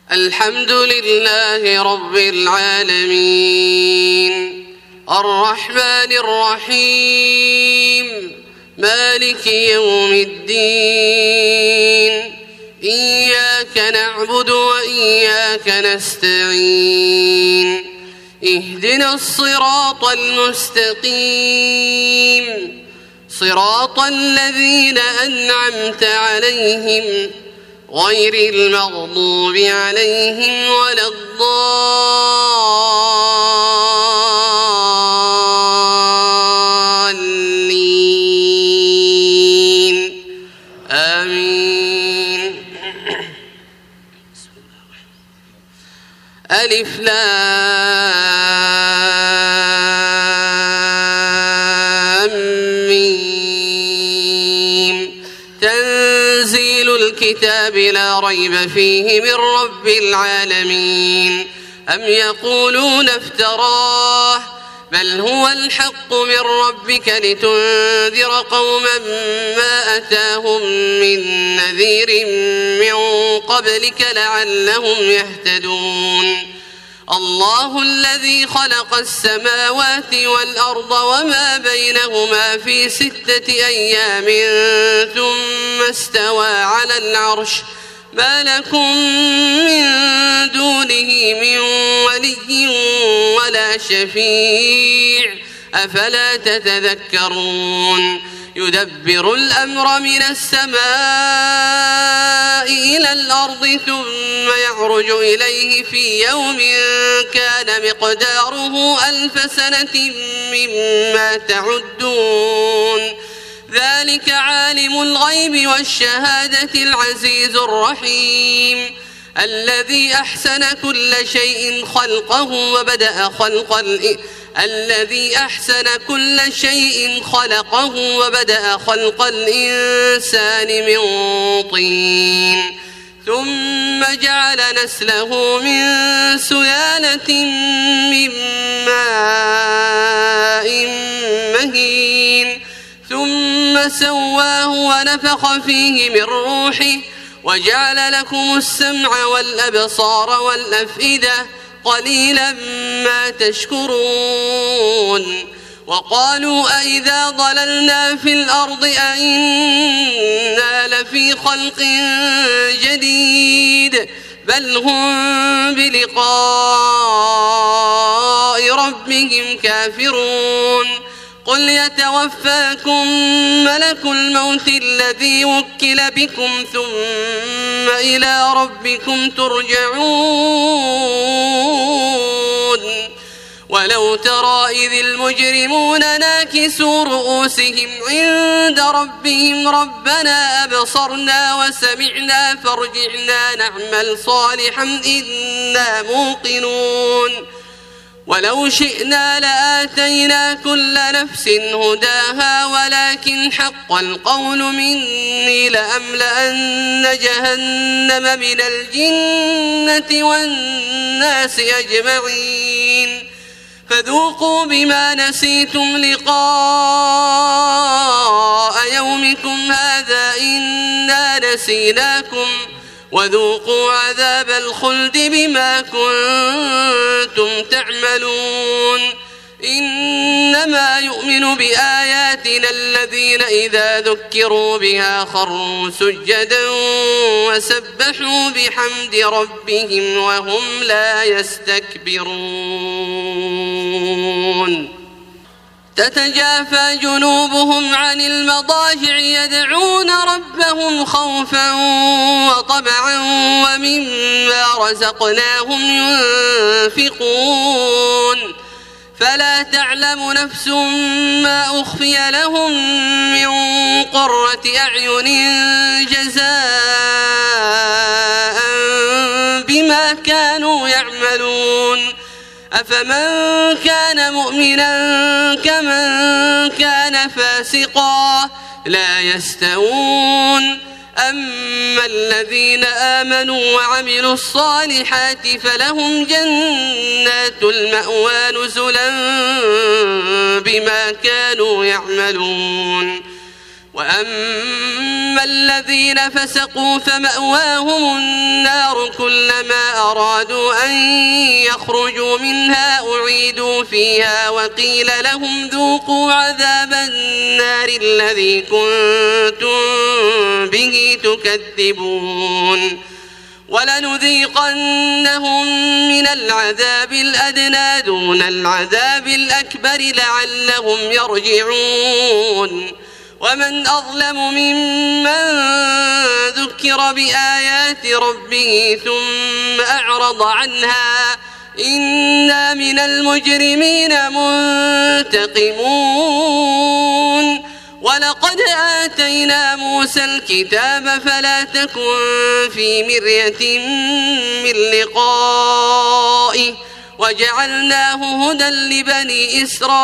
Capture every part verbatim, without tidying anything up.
الحمد لله رب العالمين الرحمن الرحيم مالك يوم الدين إياك نعبد وإياك نستعين اهدنا الصراط المستقيم صراط الذين أنعمت عليهم غير المغضوب عليهم ولا الضالين آمين. ألف لام ميم تنزيل الكتاب لا ريب فيه من رب العالمين. أم يقولون افتراه بل هو الحق من ربك لتنذر قوما ما أتاهم من نذير من قبلك لعلهم يهتدون. الله الذي خلق السماوات والأرض وما بينهما في ستة أيام ثم استوى على العرش ما لكم من دونه من ولي ولا شفيع أفلا تتذكرون. يدبر الأمر من السماء إلى الأرض ثم يعرج إليه في يوم كان مقداره ألف سنة مما تعدون. ذلك عالم الغيب والشهادة العزيز الرحيم الذي أحسن كل شيء خلقه وبدأ خلق الإ... الذي أحسن كل شيء خلقه وبدأ خلق الإنسان من طين ثم جعل نسله من سلالة من ماء مهين ثم سواه ونفخ فيه من روحه وجعل لكم السمع والأبصار والأفئدة قليلا ما تشكرون. وقالوا أئذا ضللنا في الأرض أئنا لفي خلق جديد بل هم بلقاء ربهم كافرون. قل يتوفاكم ملك الموت الذي وكل بكم ثم إلى ربكم ترجعون. ولو ترى إذ المجرمون ناكسوا رؤوسهم عند ربهم ربنا أبصرنا وسمعنا فارجعنا نعمل صالحا إنا موقنون. ولو شئنا لآتينا كل نفس هداها ولكن حق القول مني لأملأن جهنم من الجنة والناس أجمعين فذوقوا بما نسيتم لقاء يومكم هذا إنا نسيناكم وذوقوا عذاب الخلد بما كنتم تعملون. إنما يؤمن بآياتنا الذين إذا ذكروا بها خروا سجدا وسبحوا بحمد ربهم وهم لا يستكبرون. تتجافى جنوبهم عن المضاجع يدعون ربهم خوفا وطمعا ومما رزقناهم ينفقون. فلا تعلم نفس ما أخفي لهم من قرة أعين جزاء بما كانوا يعملون. أفمن كان مؤمنا كمن كان فاسقا لا يستوون. أما الذين آمنوا وعملوا الصالحات فلهم جنات المأوى نزلا بما كانوا يعملون. وأما الذين فسقوا فمأواهم النار كلما أرادوا أن يخرجوا منها أعيدوا فيها وقيل لهم ذوقوا عذاب النار الذي كنتم به تكذبون ولنذيقنهم من العذاب الأدنى دون العذاب الأكبر لعلهم يرجعون ومن أظلم ممن ذكر بآيات ربه ثم أعرض عنها إنا من المجرمين منتقمون ولقد آتينا موسى الكتاب فلا تكن في مرية من لقائه وجعلناه هدى لبني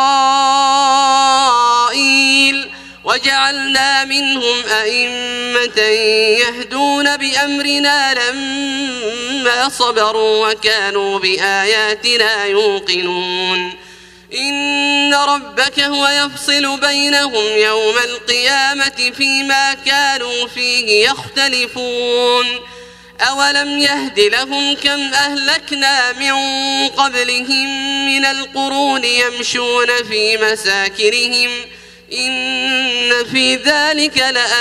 إسرائيل وجعلنا منهم أئمة يهدون بأمرنا لما صبروا وكانوا بآياتنا يوقنون إن ربك هو يفصل بينهم يوم القيامة فيما كانوا فيه يختلفون أولم يهد لهم كم أهلكنا من قبلهم من القرون يمشون في مساكنهم إن في ذلك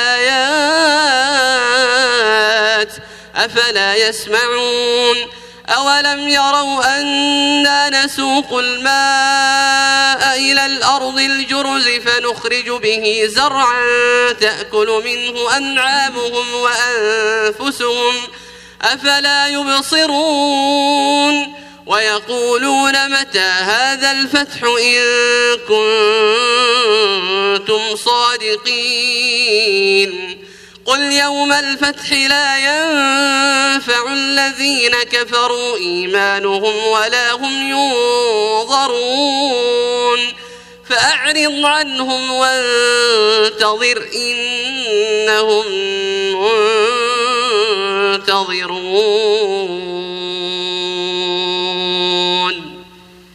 لآيات أفلا يسمعون أولم يروا أنا نسوق الماء إلى الأرض الجرز فنخرج به زرعا تأكل منه أنعامهم وأنفسهم أفلا يبصرون ويقولون متى هذا الفتح إن كنتم صادقين قل يوم الفتح لا ينفع الذين كفروا إيمانهم ولا هم ينظرون فأعرض عنهم وانتظر إنهم منتظرون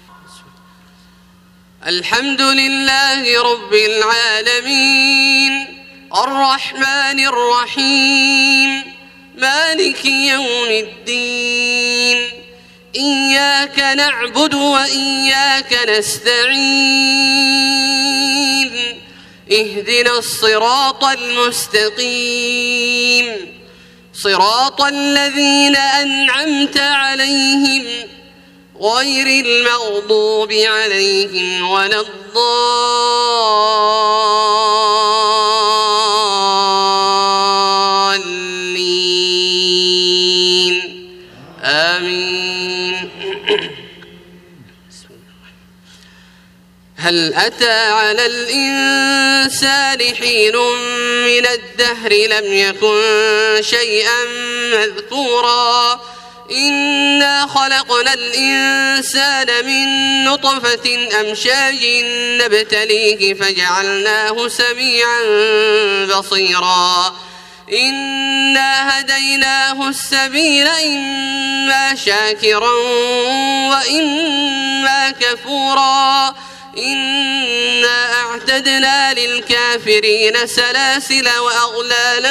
الحمد لله رب العالمين الرحمن الرحيم مالك يوم الدين إياك نعبد وإياك نستعين اهدنا الصراط المستقيم صراط الذين أنعمت عليهم غير المغضوب عليهم ولا الضالين آمين. هل أتى على الإنسان حين من الدهر لم يكن شيئا مذكورا إنا خلقنا الإنسان من نطفة أمشاج نبتليه فجعلناه سميعا بصيرا إنا هديناه السبيل إما شاكرا وإما كفورا إنا أعتدنا للكافرين سلاسل وأغلالا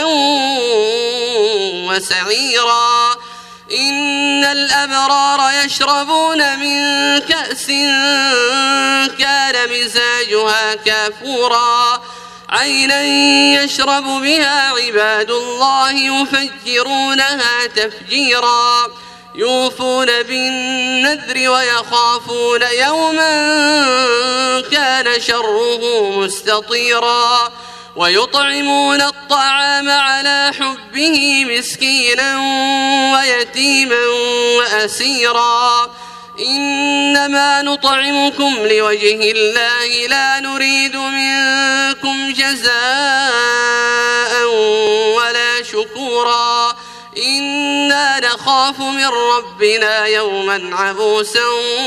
وسعيرا إن الأبرار يشربون من كأس كان مزاجها كافورا عينا يشرب بها عباد الله يفجرونها تفجيرا يوفون بالنذر ويخافون يوما كان شره مستطيرا ويطعمون الطعام على حبه مسكينا ويتيما وأسيرا إنما نطعمكم لوجه الله لا نريد منكم جزاء ولا شكورا إنا نخاف من ربنا يوما عبوسا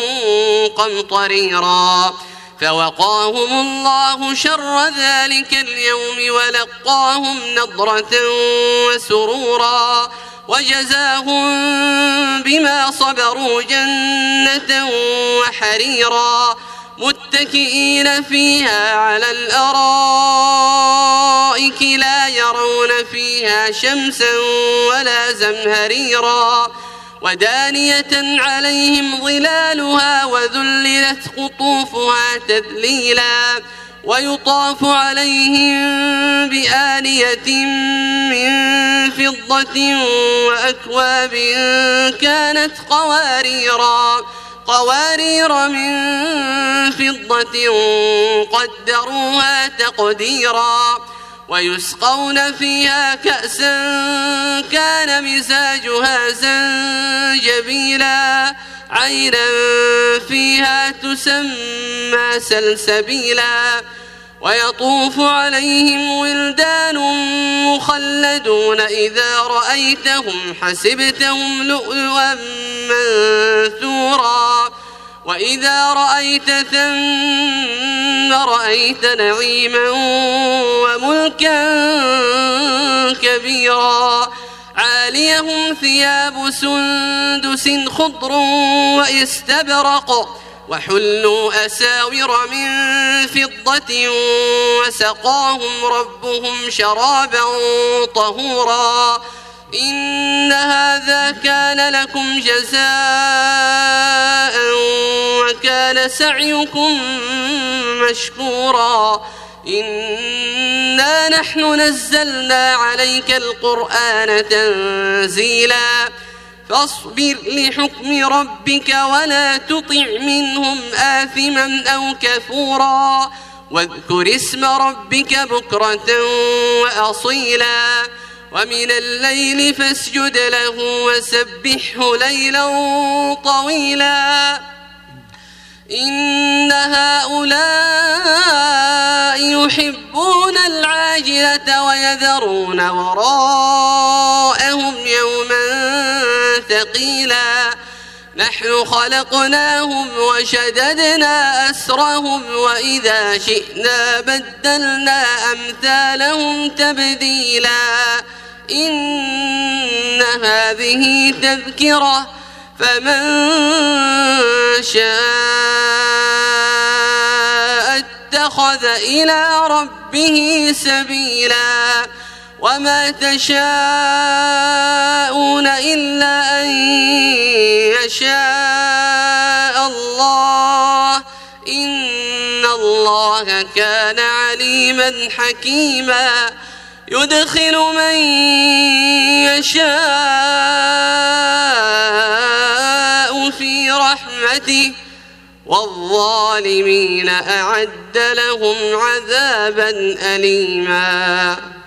قمطريرا فوقاهم الله شر ذلك اليوم ولقاهم نضرة وسرورا وجزاهم بما صبروا جنة وحريرا متكئين فيها على الأرائك لا يرون فيها شمسا ولا زمهريرا ودانية عليهم ظلالها وذللت قطوفها تذليلا ويطاف عليهم بآنية من فضة وأكواب كانت قواريرا قوارير من فضة قدروها تقديرا ويسقون فيها كأسا كان مزاجها زنجبيلا عينا فيها تسمى سلسبيلا ويطوف عليهم ولدان مخلدون إذا رأيتهم حسبتهم لؤلؤا منثورا وإذا رأيت ثم رأيت نعيما وملكا كبيرا عاليهم ثياب سندس خضر واستبرق وحلوا أساور من فضة وسقاهم ربهم شرابا طهورا إن هذا كان لكم جزاء وكان سعيكم مشكورا إنا نحن نزلنا عليك القرآن تنزيلا فاصبر لحكم ربك ولا تطع منهم آثما أو كفورا واذكر اسم ربك بكرة وأصيلا ومن الليل فاسجد له وسبحه ليلا طويلا إن هؤلاء يحبون العاجلة ويذرون وراءهم يوما ثقيلا نحن خلقناهم وشددنا أسرهم وإذا شئنا بدلنا أمثالهم تبديلا إن هذه تذكرة فمن شاء اتخذ إلى ربه سبيلا وما تشاءون إلا أن يشاء الله إن الله كان عليما حكيما يدخل من يشاء في رحمته والظالمين أعد لهم عذابا أليما.